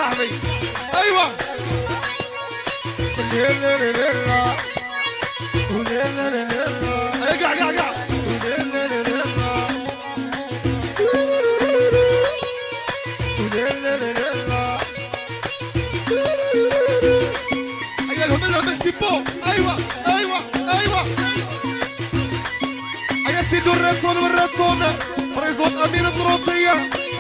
صاحبي ايوه قاع لهم التيبو ايوه ايوه ايوه يا سيدو الراتسون والراتسون بريزونت امين الدروطيه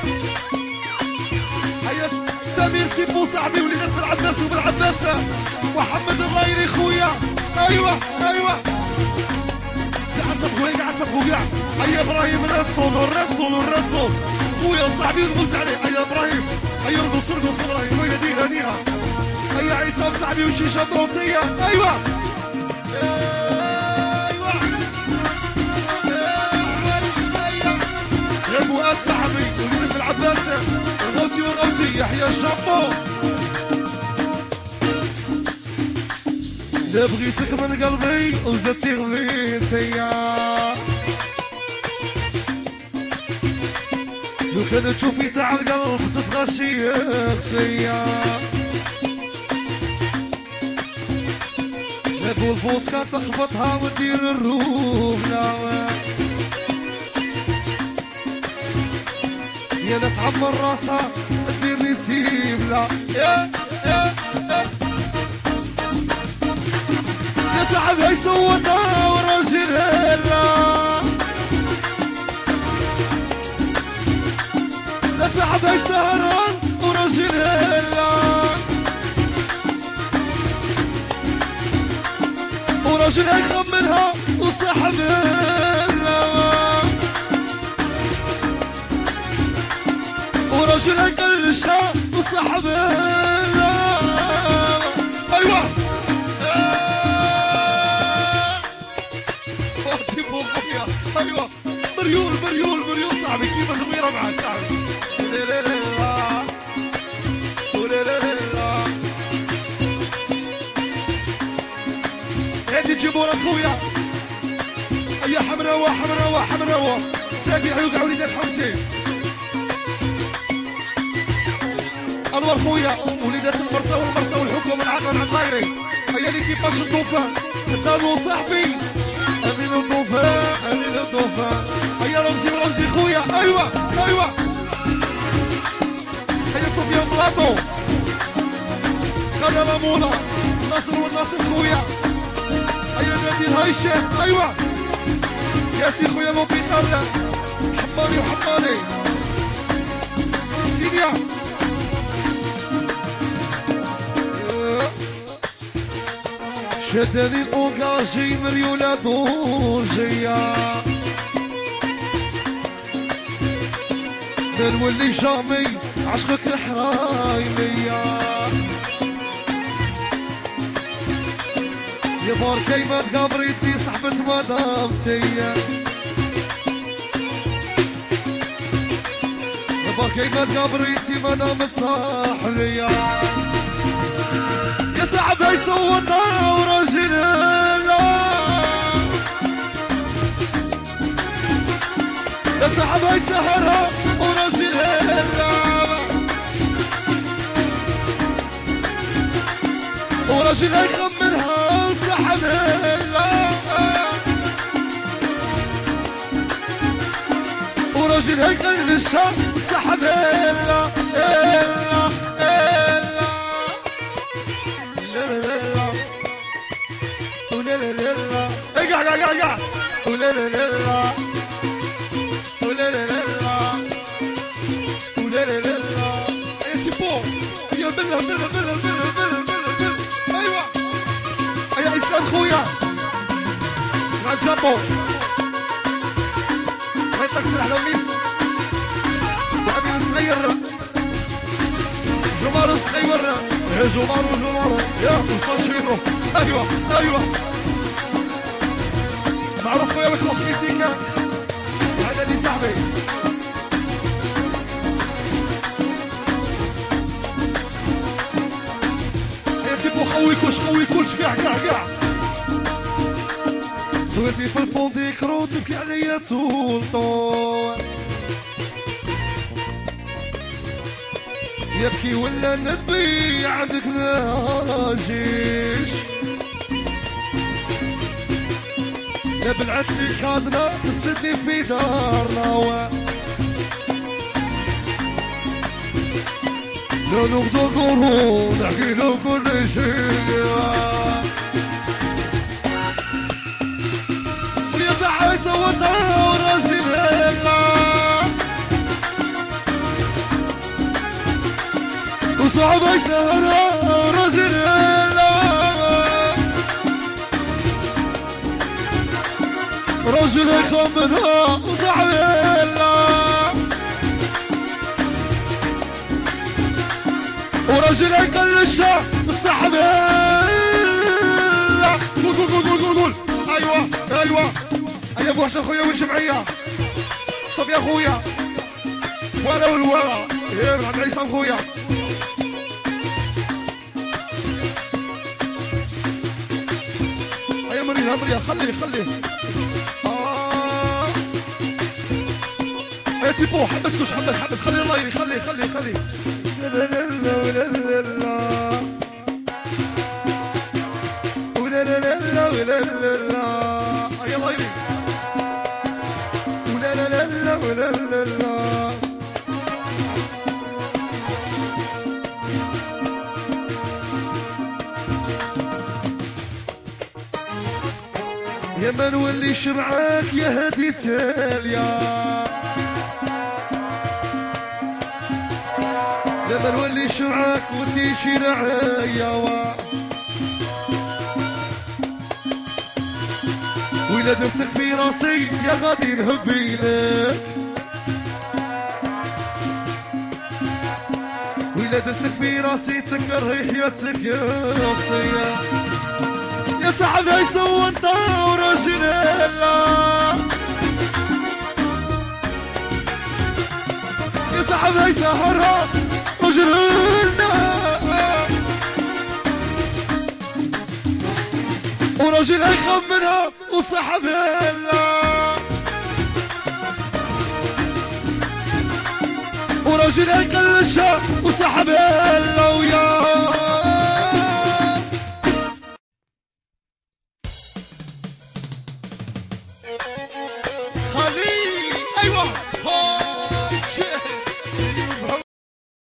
يا سمير تيبو صاحبي وليدات بالعباس وبالعباس محمد الرايري خويا ايوه ايوه عصب خويا عصب خويا يا ابراهيم الراتسون والراتسون والراتسون خويا وصاحبي قلت عليه يا ابراهيم رقص رقص ابراهيم ويا ديها ديها يا عصام صاحبي وشيشه دروطيه ايوه يا فؤاد صاحبي وليدات بالعباس الغوتي والغوتي يحيى الشابو لا بغيتك من قلبي وزدتي غليتيا لو كان تشوفي تاع القلب تتغشي خشيا نقول فوتكا تخبطها ودير الروح لا يا لا تعمر راسها دير لي سيبلا يا صاحبي يصوتها وراجل هلا يا صاحبي سهران وراجل هلا وراجل يخمنها وصاحب هلا ورجل يقلشها وصاحب هلا ايوه ايوه مريول صاحبي كيف صغيره معك صاحبي لا لا لا لا لا لا هادي تجيبونا خويا يا حمراوه السابع يوقع وليدات حمتين انور خويا وليدات المرسى والحكم العقل العطايري هيا لي كيفاش الطوفان دانو صاحبي امين الطوفان هيا رمزي خويا ايوه هيا سفيان بلاطو خالد لامونا ناصر خويا هيا نادي الهيشام ايوه يا سي خويا لوبيتال حماني سيديا شدني الأوكاجي مريولة دورجية نولي جامي عشقك الحرايمية يا باركي ما تقابريتي صحبة مدامتي يا باركي ما تقابريتي مدام صاحبية يا صاحبي يصوتها وراجل هلا يا صاحبي يسهرها وراجل هلا وراجل يخمنها صاحب هلا وراجل يقلشها صاحب هلا قاع ولا لا لا ولا لا لا ولا لا لا يا تيبو يا بلا ايوه يا اسلام خويا غاد جابو هاي تكسر على ميس وامين الصغير جمارو الصغير يا جمارو يا وصاشيرو ايوه معروف خويا بالكوسميتيكا هذا اللي صاحبي يا تيبو خوي كلش كاع سويتي في الفونديكرو تبكي عليا طول يبكي ولا نبي عندك ما جيش لا بالعد لي خاذنا تسدني في دارنا لا نغدو قرون نحكي له كل شيء ويا صاحبي سوتها وراجل وصاحبي سهرها وراجل رجل يخمنها وصاحبي ورجل يقلشها وصاحبي قول ايوه ايوه يا ابو حسن خويا والجمعيه الصب يا خويا ولا والورا يا ابن عبد العيسى خويا يا مريم خليه يا تيبو حبس خلي الله يري خلي لا لا لا لا لا لا لا لا لا يا الله يري لا لا لا لا لا يا ما نوليش معاك يا هدي تاليا يا ما نوليش معاك وتيجي نعايا وإلا درتك في راسي يا غادي نهبي لك وإلا درتك في راسي تكره حياتك يا اختي يا صاحبي يسوى انت وراجل يا صاحبي يسهرها رجلنا وراجل يخمنها وصاحبها وراجل يقلشها وصاحبها